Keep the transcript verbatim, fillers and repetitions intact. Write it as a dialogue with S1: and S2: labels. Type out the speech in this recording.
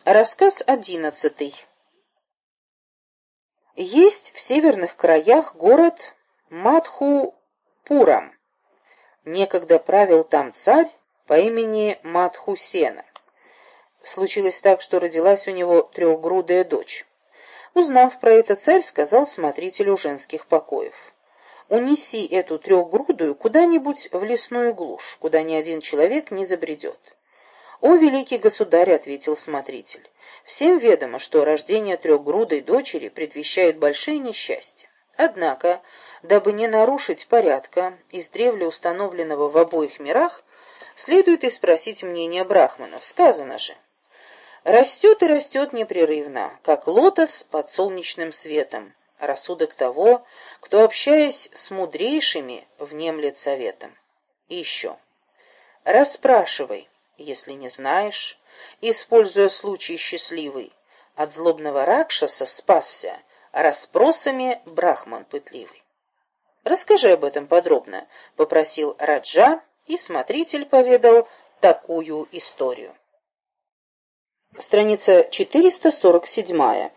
S1: Рассказ одиннадцатый. Есть в северных краях город Мадхупурам. Некогда правил там царь по имени Мадхусена. Случилось так, что родилась у него трехгрудая дочь. Узнав про это, царь сказал смотрителю женских покоев: «Унеси эту трехгрудую куда-нибудь в лесную глушь, куда ни один человек не забредет». «О, великий государь», — ответил смотритель, — «всем ведомо, что рождение трехгрудой дочери предвещает большие несчастья. Однако, дабы не нарушить порядка, издревле установленного в обоих мирах, следует и спросить мнение брахманов. Сказано же: растет и растет непрерывно, как лотос под солнечным светом, рассудок того, кто, общаясь с мудрейшими, внемлет советом. И еще: расспрашивай, если не знаешь, используя случай счастливый. От злобного ракшаса спасся, расспросами брахман пытливый». «Расскажи об этом подробно», — попросил Раджа, и смотритель поведал такую историю. Страница четыреста сорок семь.